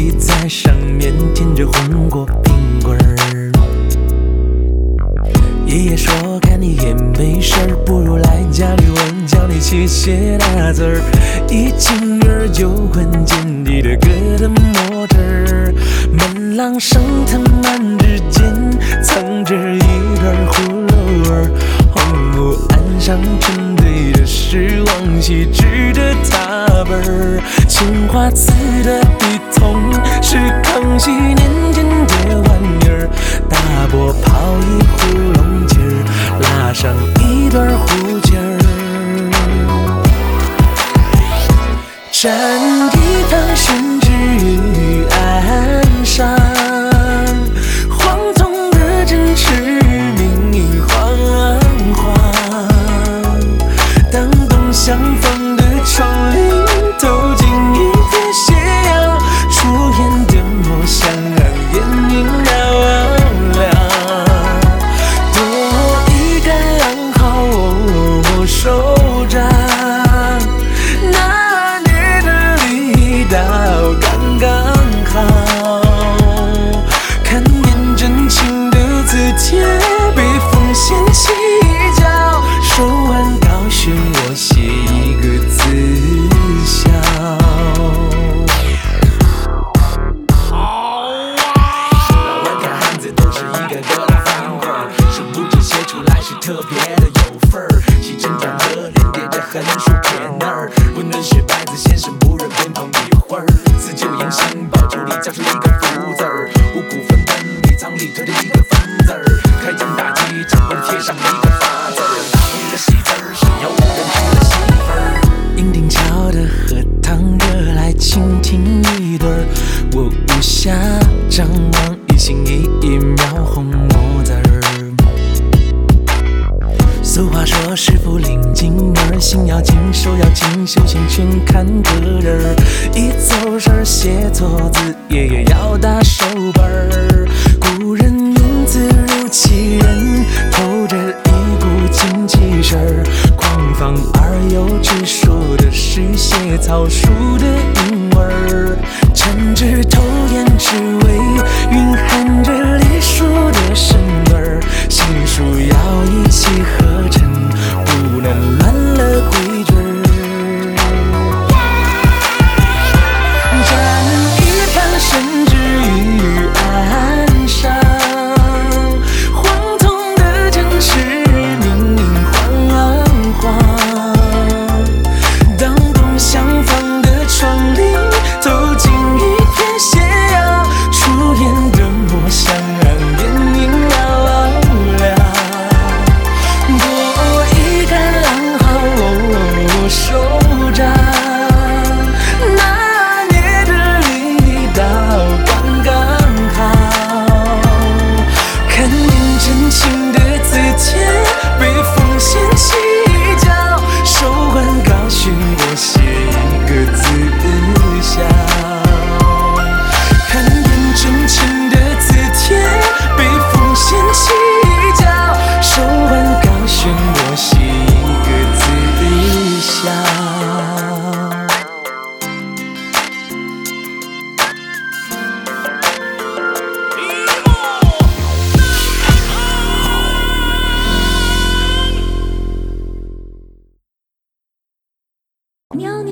地在上面舔着红果苹果儿。爷爷说看你也没事儿，不如来家里我教你去写大字儿。一进院就闻见你的歌的墨汁儿，门廊上藤蔓之间藏着一段葫芦儿，红木岸上沉醉的是往昔纸的踏本儿。青花瓷的笔筒是康熙年间的玩意儿，大波泡一壶龙井儿，拉上一段胡琴儿，蘸一汤宣纸于岸上，黄铜的针齿明明晃晃，当东厢房的窗棂透进一片斜阳，出烟的墨香让眼影嘹亮，多一个浪号我手掌，拿捏的力道刚刚好，看见真情的字帖被风掀起角，手腕高悬我写一个字笑。老外看汉字都是一个个的方块，殊不知写出来是特别的有份儿，起承转合连叠着横竖撇捺儿，不能学白字先生不认边旁笔画儿，辞旧迎新爆竹里加出一个福字儿，五谷分奔里藏里头的一个方字儿，开疆大吉掌门贴上一个发字儿，打红的喜字儿是有人娶了媳妇儿。银锭桥的荷塘惹来蜻蜓一对儿，我无暇张望一心一意描红墨字儿。俗话说师傅领进门，心要静手要静，修行全看个人儿。一走神写错字，爷爷要打手本儿。古人云字如其人，透着一股精气神儿。狂放而又直说的是写草书的韵味儿，陈枝头